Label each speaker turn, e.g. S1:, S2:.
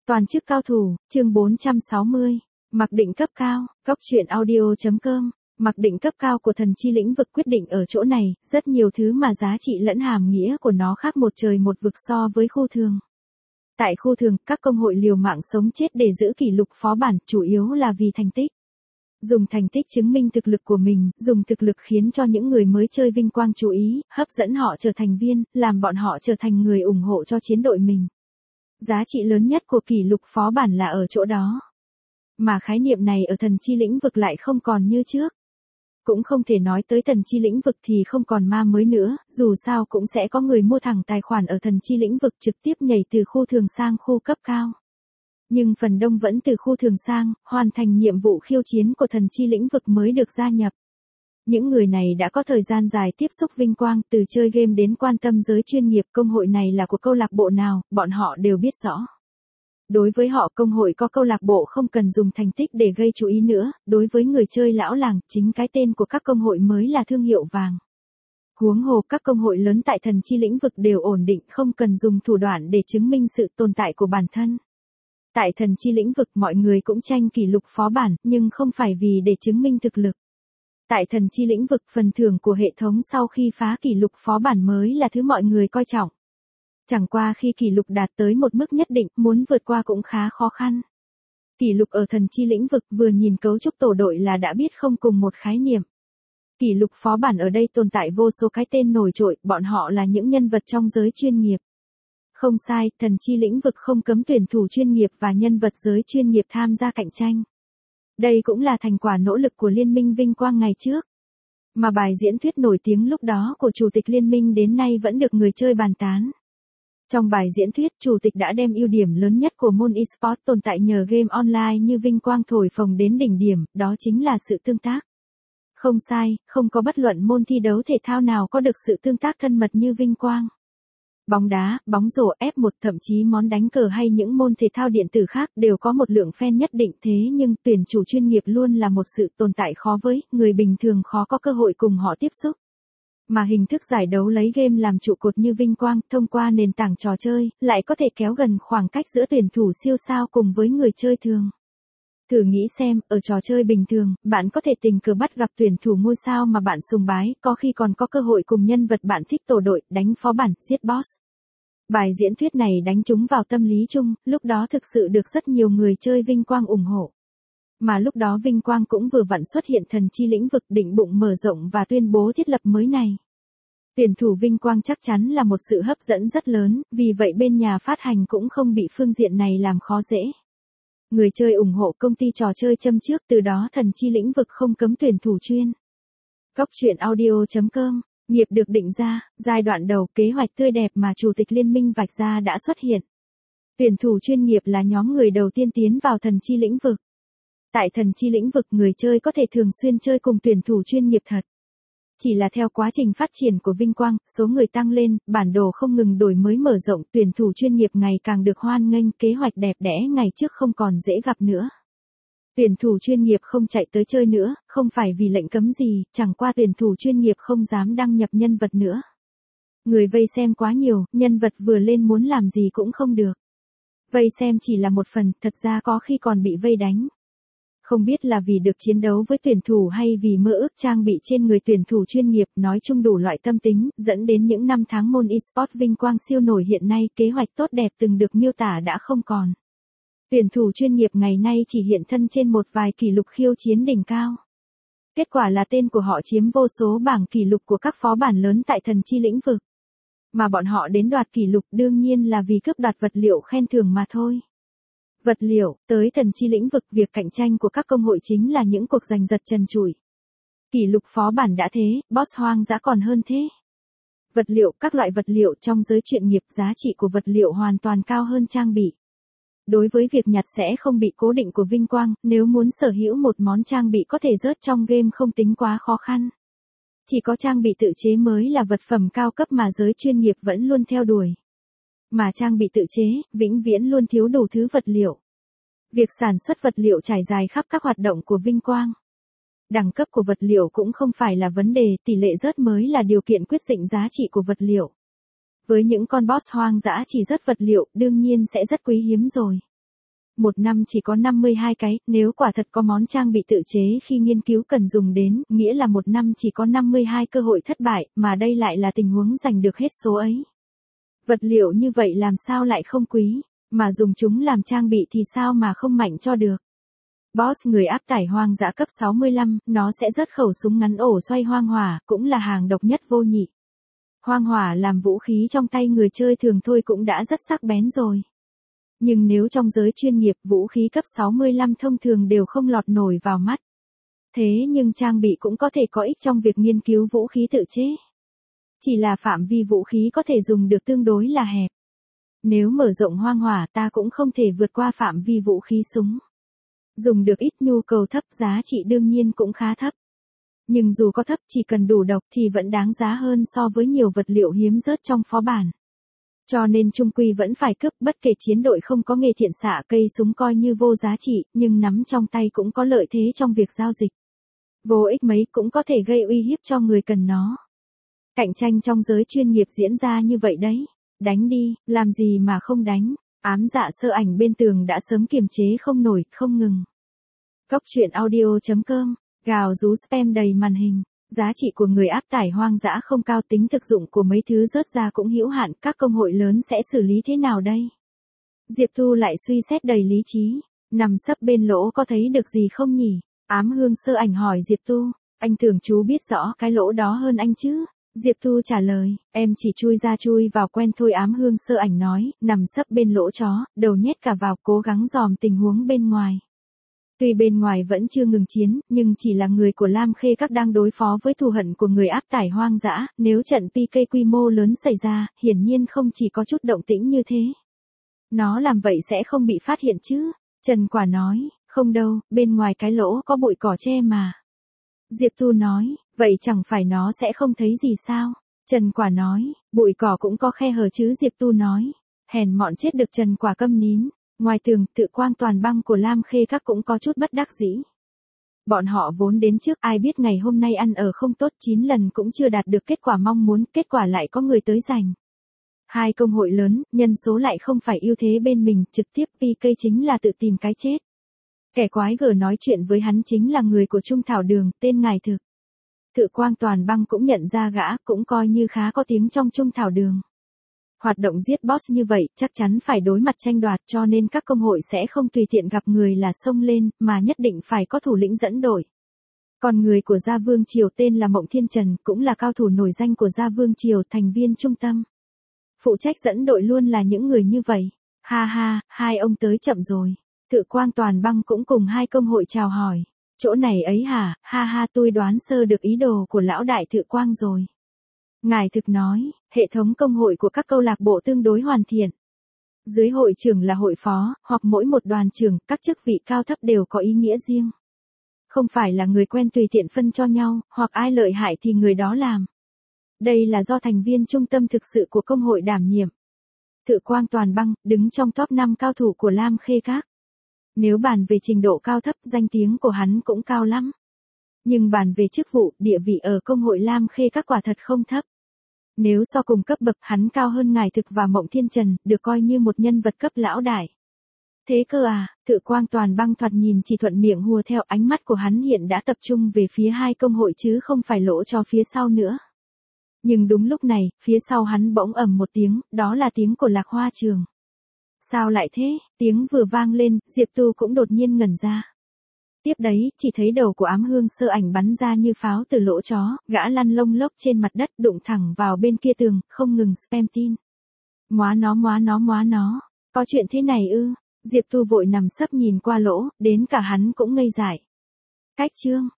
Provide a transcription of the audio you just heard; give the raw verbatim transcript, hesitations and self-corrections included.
S1: Toàn chức cao thủ, chương bốn trăm sáu mươi. Mặc định cấp cao, góc truyện audio.com. Mặc định cấp cao của thần chi lĩnh vực quyết định ở chỗ này, rất nhiều thứ mà giá trị lẫn hàm nghĩa của nó khác một trời một vực so với khu thường. Tại khu thường, các công hội liều mạng sống chết để giữ kỷ lục phó bản, chủ yếu là vì thành tích. Dùng thành tích chứng minh thực lực của mình, dùng thực lực khiến cho những người mới chơi vinh quang chú ý, hấp dẫn họ trở thành viên, làm bọn họ trở thành người ủng hộ cho chiến đội mình. Giá trị lớn nhất của kỷ lục phó bản là ở chỗ đó. Mà khái niệm này ở thần chi lĩnh vực lại không còn như trước. Cũng không thể nói tới thần chi lĩnh vực thì không còn ma mới nữa, dù sao cũng sẽ có người mua thẳng tài khoản ở thần chi lĩnh vực trực tiếp nhảy từ khu thường sang khu cấp cao. Nhưng phần đông vẫn từ khu thường sang, hoàn thành nhiệm vụ khiêu chiến của thần chi lĩnh vực mới được gia nhập. Những người này đã có thời gian dài tiếp xúc vinh quang, từ chơi game đến quan tâm giới chuyên nghiệp, công hội này là của câu lạc bộ nào, bọn họ đều biết rõ. Đối với họ, công hội có câu lạc bộ không cần dùng thành tích để gây chú ý nữa, đối với người chơi lão làng, chính cái tên của các công hội mới là thương hiệu vàng. Huống hồ các công hội lớn tại thần chi lĩnh vực đều ổn định, không cần dùng thủ đoạn để chứng minh sự tồn tại của bản thân. Tại thần chi lĩnh vực mọi người cũng tranh kỷ lục phó bản, nhưng không phải vì để chứng minh thực lực. Tại thần chi lĩnh vực, phần thưởng của hệ thống sau khi phá kỷ lục phó bản mới là thứ mọi người coi trọng. Chẳng qua khi kỷ lục đạt tới một mức nhất định, muốn vượt qua cũng khá khó khăn. Kỷ lục ở thần chi lĩnh vực vừa nhìn cấu trúc tổ đội là đã biết không cùng một khái niệm. Kỷ lục phó bản ở đây tồn tại vô số cái tên nổi trội, bọn họ là những nhân vật trong giới chuyên nghiệp. Không sai, thần chi lĩnh vực không cấm tuyển thủ chuyên nghiệp và nhân vật giới chuyên nghiệp tham gia cạnh tranh. Đây cũng là thành quả nỗ lực của Liên minh Vinh Quang ngày trước. Mà bài diễn thuyết nổi tiếng lúc đó của Chủ tịch Liên minh đến nay vẫn được người chơi bàn tán. Trong bài diễn thuyết, Chủ tịch đã đem ưu điểm lớn nhất của môn eSports tồn tại nhờ game online như Vinh Quang thổi phồng đến đỉnh điểm, đó chính là sự tương tác. Không sai, không có bất luận môn thi đấu thể thao nào có được sự tương tác thân mật như Vinh Quang. Bóng đá, bóng rổ, ép một, thậm chí món đánh cờ hay những môn thể thao điện tử khác đều có một lượng fan nhất định, thế nhưng tuyển thủ chuyên nghiệp luôn là một sự tồn tại khó với, người bình thường khó có cơ hội cùng họ tiếp xúc. Mà hình thức giải đấu lấy game làm trụ cột như Vinh Quang, thông qua nền tảng trò chơi, lại có thể kéo gần khoảng cách giữa tuyển thủ siêu sao cùng với người chơi thường. Thử nghĩ xem, ở trò chơi bình thường, bạn có thể tình cờ bắt gặp tuyển thủ ngôi sao mà bạn sùng bái, có khi còn có cơ hội cùng nhân vật bạn thích tổ đội, đánh phó bản, giết boss. Bài diễn thuyết này đánh trúng vào tâm lý chung, lúc đó thực sự được rất nhiều người chơi Vinh Quang ủng hộ. Mà lúc đó Vinh Quang cũng vừa vặn xuất hiện thần chi lĩnh vực, định bụng mở rộng và tuyên bố thiết lập mới này. Tuyển thủ Vinh Quang chắc chắn là một sự hấp dẫn rất lớn, vì vậy bên nhà phát hành cũng không bị phương diện này làm khó dễ. Người chơi ủng hộ công ty trò chơi châm trước, từ đó thần chi lĩnh vực không cấm tuyển thủ chuyên. Góc truyện audio.com. Nghiệp được định ra, giai đoạn đầu, kế hoạch tươi đẹp mà Chủ tịch Liên minh vạch ra đã xuất hiện. Tuyển thủ chuyên nghiệp là nhóm người đầu tiên tiến vào thần chi lĩnh vực. Tại thần chi lĩnh vực, người chơi có thể thường xuyên chơi cùng tuyển thủ chuyên nghiệp thật. Chỉ là theo quá trình phát triển của Vinh Quang, số người tăng lên, bản đồ không ngừng đổi mới mở rộng, tuyển thủ chuyên nghiệp ngày càng được hoan nghênh, kế hoạch đẹp đẽ ngày trước không còn dễ gặp nữa. Tuyển thủ chuyên nghiệp không chạy tới chơi nữa, không phải vì lệnh cấm gì, chẳng qua tuyển thủ chuyên nghiệp không dám đăng nhập nhân vật nữa. Người vây xem quá nhiều, nhân vật vừa lên muốn làm gì cũng không được. Vây xem chỉ là một phần, thật ra có khi còn bị vây đánh. Không biết là vì được chiến đấu với tuyển thủ hay vì mơ ước trang bị trên người tuyển thủ chuyên nghiệp, nói chung đủ loại tâm tính, dẫn đến những năm tháng môn eSports Vinh Quang siêu nổi hiện nay, kế hoạch tốt đẹp từng được miêu tả đã không còn. Tuyển thủ chuyên nghiệp ngày nay chỉ hiện thân trên một vài kỷ lục khiêu chiến đỉnh cao. Kết quả là tên của họ chiếm vô số bảng kỷ lục của các phó bản lớn tại thần chi lĩnh vực. Mà bọn họ đến đoạt kỷ lục đương nhiên là vì cướp đoạt vật liệu khen thưởng mà thôi. Vật liệu, tới thần chi lĩnh vực, việc cạnh tranh của các công hội chính là những cuộc giành giật trần trụi. Kỷ lục phó bản đã thế, boss hoang dã còn hơn thế. Vật liệu, các loại vật liệu trong giới chuyên nghiệp, giá trị của vật liệu hoàn toàn cao hơn trang bị. Đối với việc nhặt sẽ không bị cố định của Vinh Quang, nếu muốn sở hữu một món trang bị có thể rớt trong game không tính quá khó khăn. Chỉ có trang bị tự chế mới là vật phẩm cao cấp mà giới chuyên nghiệp vẫn luôn theo đuổi. Mà trang bị tự chế, vĩnh viễn luôn thiếu đủ thứ vật liệu. Việc sản xuất vật liệu trải dài khắp các hoạt động của Vinh Quang. Đẳng cấp của vật liệu cũng không phải là vấn đề, tỷ lệ rớt mới là điều kiện quyết định giá trị của vật liệu. Với những con boss hoang dã chỉ rớt vật liệu, đương nhiên sẽ rất quý hiếm rồi. một năm chỉ có năm mươi hai cái, nếu quả thật có món trang bị tự chế khi nghiên cứu cần dùng đến, nghĩa là một năm chỉ có năm mươi hai cơ hội thất bại, mà đây lại là tình huống giành được hết số ấy. Vật liệu như vậy làm sao lại không quý, mà dùng chúng làm trang bị thì sao mà không mạnh cho được. Boss người áp tải hoang dã cấp sáu mươi lăm, nó sẽ rớt khẩu súng ngắn ổ xoay hoang hỏa, cũng là hàng độc nhất vô nhị. Hoang hỏa làm vũ khí trong tay người chơi thường thôi cũng đã rất sắc bén rồi. Nhưng nếu trong giới chuyên nghiệp, vũ khí cấp sáu mươi lăm thông thường đều không lọt nổi vào mắt. Thế nhưng trang bị cũng có thể có ích trong việc nghiên cứu vũ khí tự chế. Chỉ là phạm vi vũ khí có thể dùng được tương đối là hẹp. Nếu mở rộng hoang hỏa ta cũng không thể vượt qua phạm vi vũ khí súng. Dùng được ít, nhu cầu thấp, giá trị đương nhiên cũng khá thấp. Nhưng dù có thấp, chỉ cần đủ độc thì vẫn đáng giá hơn so với nhiều vật liệu hiếm rớt trong phó bản. Cho nên chung quy vẫn phải cướp, bất kể chiến đội không có nghề thiện xạ, cây súng coi như vô giá trị, nhưng nắm trong tay cũng có lợi thế trong việc giao dịch. Vô ích mấy cũng có thể gây uy hiếp cho người cần nó. Cạnh tranh trong giới chuyên nghiệp diễn ra như vậy đấy. Đánh đi, làm gì mà không đánh. Ám dạ sơ ảnh bên tường đã sớm kiềm chế không nổi, không ngừng. Cốc truyện audio chấm com, gào rú spam đầy màn hình. Giá trị của người áp tải hoang dã không cao, tính thực dụng của mấy thứ rớt ra cũng hữu hạn, các công hội lớn sẽ xử lý thế nào đây? Diệp Thu lại suy xét đầy lý trí, nằm sấp bên lỗ có thấy được gì không nhỉ? Ám hương sơ ảnh hỏi Diệp Tu, anh tưởng chú biết rõ cái lỗ đó hơn anh chứ? Diệp Thu trả lời, em chỉ chui ra chui vào quen thôi. Ám hương sơ ảnh nói, nằm sấp bên lỗ chó, đầu nhét cả vào, cố gắng dòm tình huống bên ngoài. Tuy bên ngoài vẫn chưa ngừng chiến, nhưng chỉ là người của Lam Khê Các đang đối phó với thù hận của người áp tải hoang dã, nếu trận pê ca quy mô lớn xảy ra, hiển nhiên không chỉ có chút động tĩnh như thế. Nó làm vậy sẽ không bị phát hiện chứ? Trần Quả nói, không đâu, bên ngoài cái lỗ có bụi cỏ che mà. Diệp Thu nói, vậy chẳng phải nó sẽ không thấy gì sao? Trần Quả nói, bụi cỏ cũng có khe hở chứ. Diệp Tu nói, hèn mọn chết được. Trần Quả câm nín. Ngoài tường, Tự Quang Toàn Băng của Lam Khê Các cũng có chút bất đắc dĩ. Bọn họ vốn đến trước, ai biết ngày hôm nay ăn ở không tốt, chín lần cũng chưa đạt được kết quả mong muốn, kết quả lại có người tới giành. Hai công hội lớn, nhân số lại không phải ưu thế bên mình, trực tiếp pê ca chính là tự tìm cái chết. Kẻ quái gở nói chuyện với hắn chính là người của Trung Thảo Đường, tên Ngài Thực. Tự Quang Toàn Băng cũng nhận ra gã, cũng coi như khá có tiếng trong Trung Thảo Đường. Hoạt động giết boss như vậy, chắc chắn phải đối mặt tranh đoạt, cho nên các công hội sẽ không tùy tiện gặp người là xông lên, mà nhất định phải có thủ lĩnh dẫn đội. Còn người của Gia Vương Triều tên là Mộng Thiên Trần, cũng là cao thủ nổi danh của Gia Vương Triều, thành viên trung tâm. Phụ trách dẫn đội luôn là những người như vậy. Ha ha, hai ông tới chậm rồi. Tự Quang Toàn Băng cũng cùng hai công hội chào hỏi. Chỗ này ấy hả, ha ha, tôi đoán sơ được ý đồ của lão đại Tự Quang rồi. Ngài Thực nói, hệ thống công hội của các câu lạc bộ tương đối hoàn thiện. Dưới hội trưởng là hội phó, hoặc mỗi một đoàn trưởng, các chức vị cao thấp đều có ý nghĩa riêng. Không phải là người quen tùy tiện phân cho nhau, hoặc ai lợi hại thì người đó làm. Đây là do thành viên trung tâm thực sự của công hội đảm nhiệm. Tự Quang Toàn Băng, đứng trong top năm cao thủ của Lam Khê Các. Nếu bàn về trình độ cao thấp, danh tiếng của hắn cũng cao lắm. Nhưng bàn về chức vụ, địa vị ở công hội Lam Khê Các quả thật không thấp. Nếu so cùng cấp bậc, hắn cao hơn Ngài Thực và Mộng Thiên Trần, được coi như một nhân vật cấp lão đại. Thế cơ à? Tự Quang Toàn Băng thoạt nhìn chỉ thuận miệng hùa theo, ánh mắt của hắn hiện đã tập trung về phía hai công hội chứ không phải lỗ cho phía sau nữa. Nhưng đúng lúc này, phía sau hắn bỗng ầm một tiếng, đó là tiếng của Lạc Hoa Trường. Sao lại thế? Tiếng vừa vang lên, Diệp Tu cũng đột nhiên ngẩn ra. Tiếp đấy, chỉ thấy đầu của ám hương sơ ảnh bắn ra như pháo từ lỗ chó, gã lăn lông lốc trên mặt đất, đụng thẳng vào bên kia tường, không ngừng spam tin. Móa nó móa nó móa nó, có chuyện thế này ư? Diệp Tu vội nằm sấp nhìn qua lỗ, đến cả hắn cũng ngây dại. Cách chương,